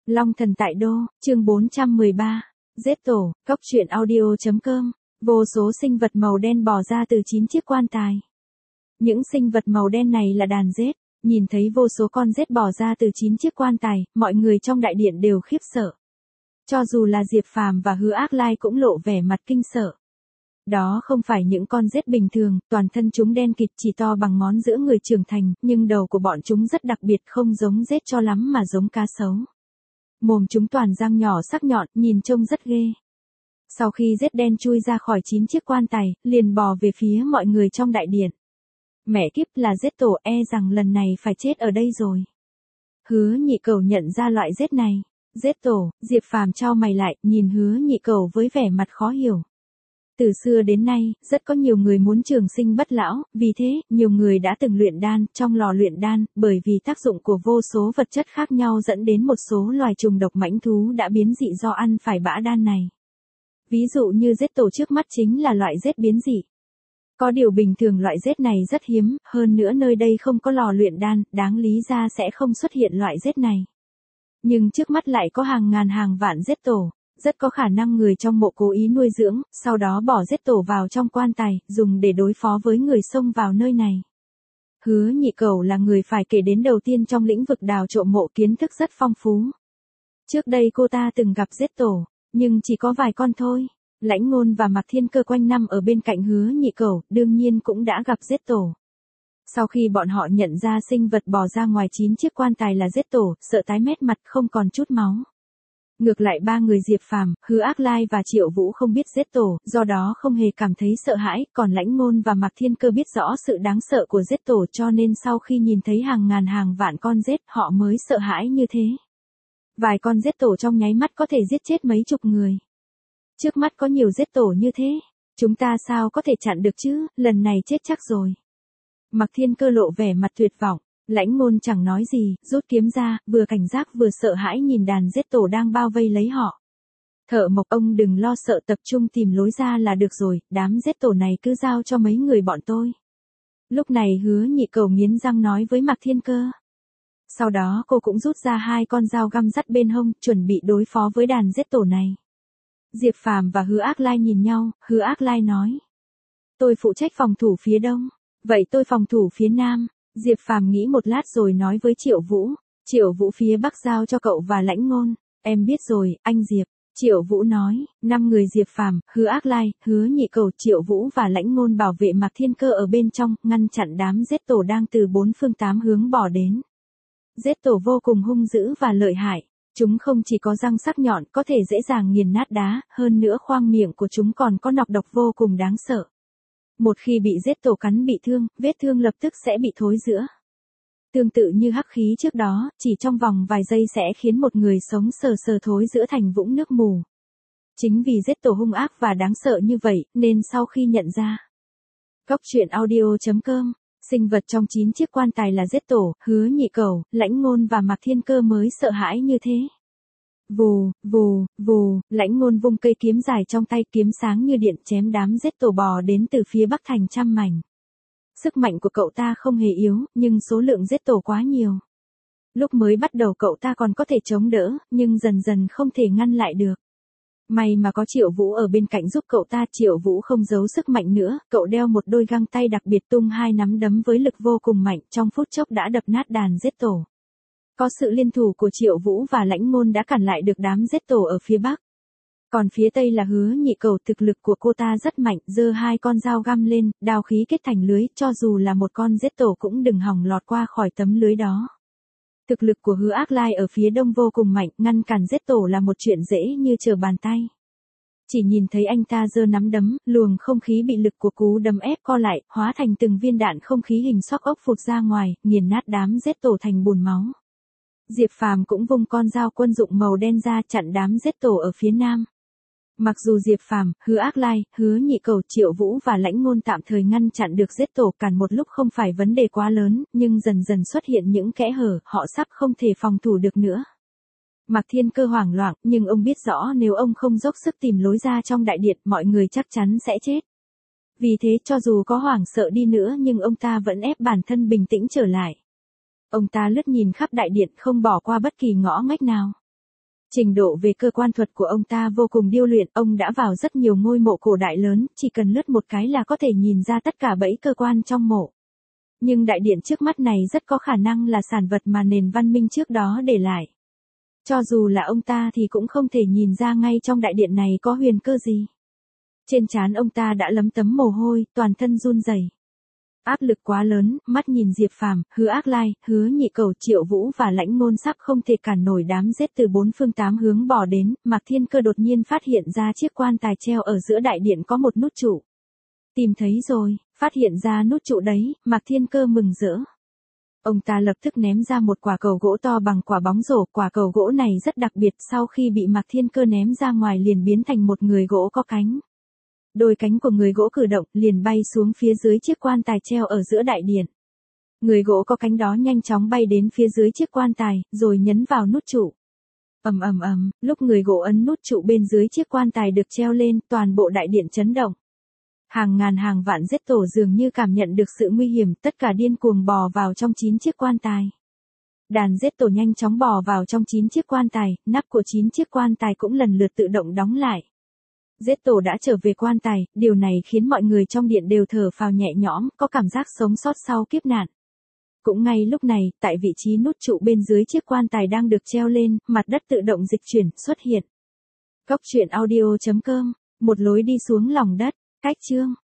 Long thần tại đô, chương 413. Giết tổ, cóc truyện audio.com. Vô số sinh vật màu đen bò ra từ 9 chiếc quan tài. Những sinh vật màu đen này là đàn rết. Nhìn thấy vô số con rết bò ra từ 9 chiếc quan tài, mọi người trong đại điện đều khiếp sợ. Cho dù là Diệp Phàm và Hứa Ác Lai cũng lộ vẻ mặt kinh sợ. Đó không phải những con rết bình thường, toàn thân chúng đen kịt chỉ to bằng ngón giữa người trưởng thành, nhưng đầu của bọn chúng rất đặc biệt, không giống rết cho lắm mà giống cá sấu. Mồm chúng toàn răng nhỏ sắc nhọn, nhìn trông rất ghê. Sau khi rết đen chui ra khỏi 9 chiếc quan tài, liền bò về phía mọi người trong đại điện. Mẹ kiếp, là rết tổ, e rằng lần này phải chết ở đây rồi. Hứa Nhị Cẩu nhận ra loại rết này. Rết tổ, Diệp Phàm chau mày lại, nhìn Hứa Nhị Cẩu với vẻ mặt khó hiểu. Từ xưa đến nay, rất có nhiều người muốn trường sinh bất lão, vì thế, nhiều người đã từng luyện đan, trong lò luyện đan, bởi vì tác dụng của vô số vật chất khác nhau dẫn đến một số loài trùng độc mãnh thú đã biến dị do ăn phải bã đan này. Ví dụ như rết tổ trước mắt chính là loại rết biến dị. Có điều bình thường loại rết này rất hiếm, hơn nữa nơi đây không có lò luyện đan, đáng lý ra sẽ không xuất hiện loại rết này. Nhưng trước mắt lại có hàng ngàn hàng vạn rết tổ. Rất có khả năng người trong mộ cố ý nuôi dưỡng, sau đó bỏ rết tổ vào trong quan tài, dùng để đối phó với người xông vào nơi này. Hứa Nhị Cẩu là người phải kể đến đầu tiên trong lĩnh vực đào trộm mộ, kiến thức rất phong phú. Trước đây cô ta từng gặp rết tổ, nhưng chỉ có vài con thôi. Lãnh Ngôn và Mạc Thiên Cơ quanh năm ở bên cạnh Hứa Nhị Cẩu, đương nhiên cũng đã gặp rết tổ. Sau khi bọn họ nhận ra sinh vật bò ra ngoài 9 chiếc quan tài là rết tổ, sợ tái mét mặt, không còn chút máu. Ngược lại ba người Diệp Phàm, Hứa Ác Lai và Triệu Vũ không biết rết tổ, do đó không hề cảm thấy sợ hãi, còn Lãnh Ngôn và Mạc Thiên Cơ biết rõ sự đáng sợ của rết tổ, cho nên sau khi nhìn thấy hàng ngàn hàng vạn con rết, họ mới sợ hãi như thế. Vài con rết tổ trong nháy mắt có thể giết chết mấy chục người. Trước mắt có nhiều rết tổ như thế, chúng ta sao có thể chặn được chứ, lần này chết chắc rồi. Mạc Thiên Cơ lộ vẻ mặt tuyệt vọng. Lãnh Ngôn chẳng nói gì, rút kiếm ra, vừa cảnh giác vừa sợ hãi nhìn đàn rết tổ đang bao vây lấy họ. Thợ Mộc, ông đừng lo sợ, tập trung tìm lối ra là được rồi, đám rết tổ này cứ giao cho mấy người bọn tôi. Lúc này Hứa Nhị Cẩu nghiến răng nói với Mạc Thiên Cơ. Sau đó cô cũng rút ra 2 con dao găm dắt bên hông, chuẩn bị đối phó với đàn rết tổ này. Diệp Phàm và Hứa Ác Lai nhìn nhau, Hứa Ác Lai nói. Tôi phụ trách phòng thủ phía đông, vậy tôi phòng thủ phía nam. Diệp Phàm nghĩ một lát rồi nói với Triệu Vũ. Triệu Vũ phía bắc giao cho cậu và Lãnh Ngôn. Em biết rồi, anh Diệp. Triệu Vũ nói. 5 người Diệp Phàm, Hứa Ác Lai, Hứa Nhị Cẩu, Triệu Vũ và Lãnh Ngôn bảo vệ Mạc Thiên Cơ ở bên trong, ngăn chặn đám rết tổ đang từ 4 phương 8 hướng bỏ đến. Rết tổ vô cùng hung dữ và lợi hại. Chúng không chỉ có răng sắc nhọn, có thể dễ dàng nghiền nát đá, hơn nữa khoang miệng của chúng còn có nọc độc vô cùng đáng sợ. Một khi bị rết tổ cắn bị thương, vết thương lập tức sẽ bị thối rữa. Tương tự như hắc khí trước đó, chỉ trong vòng vài giây sẽ khiến một người sống sờ sờ thối rữa thành vũng nước mù. Chính vì rết tổ hung ác và đáng sợ như vậy, nên sau khi nhận ra. Cóc truyện audio.com, sinh vật trong 9 chiếc quan tài là rết tổ, Hứa Nhị Cẩu, Lãnh Ngôn và Mạc Thiên Cơ mới sợ hãi như thế. Vù, vù, vù, Lãnh Ngôn vung cây kiếm dài trong tay, kiếm sáng như điện chém đám rết tổ bò đến từ phía bắc thành trăm mảnh. Sức mạnh của cậu ta không hề yếu, nhưng số lượng rết tổ quá nhiều. Lúc mới bắt đầu cậu ta còn có thể chống đỡ, nhưng dần dần không thể ngăn lại được. May mà có Triệu Vũ ở bên cạnh giúp cậu ta. Triệu Vũ không giấu sức mạnh nữa, cậu đeo một đôi găng tay đặc biệt, tung 2 nắm đấm với lực vô cùng mạnh, trong phút chốc đã đập nát đàn rết tổ. Có sự liên thủ của Triệu Vũ và Lãnh Ngôn đã cản lại được đám rết tổ ở phía bắc. Còn phía tây là Hứa Nhị Cẩu, thực lực của cô ta rất mạnh, giơ 2 con dao găm lên, đao khí kết thành lưới, cho dù là một con rết tổ cũng đừng hòng lọt qua khỏi tấm lưới đó. Thực lực của Hứa Ác Lai ở phía đông vô cùng mạnh, ngăn cản rết tổ là một chuyện dễ như trở bàn tay. Chỉ nhìn thấy anh ta giơ nắm đấm, luồng không khí bị lực của cú đấm ép co lại, hóa thành từng viên đạn không khí hình xoác ốc phụt ra ngoài, nghiền nát đám rết tổ thành bùn máu. Diệp Phàm cũng vung con dao quân dụng màu đen ra chặn đám rết tổ ở phía nam. Mặc dù Diệp Phàm, Hứa Ác Lai, Hứa Nhị Cẩu, Triệu Vũ và Lãnh Ngôn tạm thời ngăn chặn được rết tổ cản một lúc không phải vấn đề quá lớn, nhưng dần dần xuất hiện những kẽ hở, họ sắp không thể phòng thủ được nữa. Mạc Thiên Cơ hoảng loạn, nhưng ông biết rõ nếu ông không dốc sức tìm lối ra trong đại điện, mọi người chắc chắn sẽ chết. Vì thế cho dù có hoảng sợ đi nữa nhưng ông ta vẫn ép bản thân bình tĩnh trở lại. Ông ta lướt nhìn khắp đại điện, không bỏ qua bất kỳ ngõ ngách nào. Trình độ về cơ quan thuật của ông ta vô cùng điêu luyện, ông đã vào rất nhiều ngôi mộ cổ đại lớn, chỉ cần lướt một cái là có thể nhìn ra tất cả bẫy cơ quan trong mộ. Nhưng đại điện trước mắt này rất có khả năng là sản vật mà nền văn minh trước đó để lại. Cho dù là ông ta thì cũng không thể nhìn ra ngay trong đại điện này có huyền cơ gì. Trên trán ông ta đã lấm tấm mồ hôi, toàn thân run rẩy. Áp lực quá lớn, mắt nhìn Diệp Phàm, Hứa Ác Lai, Hứa Nhị Cầu, Triệu Vũ và Lãnh Ngôn sắp không thể cản nổi đám giết từ bốn phương tám hướng bỏ đến, Mạc Thiên Cơ đột nhiên phát hiện ra chiếc quan tài treo ở giữa đại điện có một nút trụ. Tìm thấy rồi, phát hiện ra nút trụ đấy, Mạc Thiên Cơ mừng rỡ. Ông ta lập tức ném ra một quả cầu gỗ to bằng quả bóng rổ, quả cầu gỗ này rất đặc biệt, sau khi bị Mạc Thiên Cơ ném ra ngoài liền biến thành một người gỗ có cánh. Đôi cánh của người gỗ cử động, liền bay xuống phía dưới chiếc quan tài treo ở giữa đại điện. Người gỗ có cánh đó nhanh chóng bay đến phía dưới chiếc quan tài, rồi nhấn vào nút trụ. Ầm ầm ầm, lúc người gỗ ấn nút trụ bên dưới chiếc quan tài được treo lên, toàn bộ đại điện chấn động. Hàng ngàn hàng vạn giết tổ dường như cảm nhận được sự nguy hiểm, tất cả điên cuồng bò vào trong 9 chiếc quan tài. Đàn giết tổ nhanh chóng bò vào trong 9 chiếc quan tài, nắp của 9 chiếc quan tài cũng lần lượt tự động đóng lại. Giết tổ đã trở về quan tài, điều này khiến mọi người trong điện đều thở phào nhẹ nhõm, có cảm giác sống sót sau kiếp nạn. Cũng ngay lúc này, tại vị trí nút trụ bên dưới chiếc quan tài đang được treo lên, mặt đất tự động dịch chuyển, xuất hiện. Cốc truyện audio.com, một lối đi xuống lòng đất, cách chương.